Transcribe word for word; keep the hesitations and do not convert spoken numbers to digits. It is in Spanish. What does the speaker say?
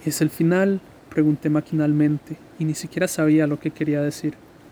¿Es el final?, pregunté maquinalmente, y ni siquiera sabía lo que quería decir.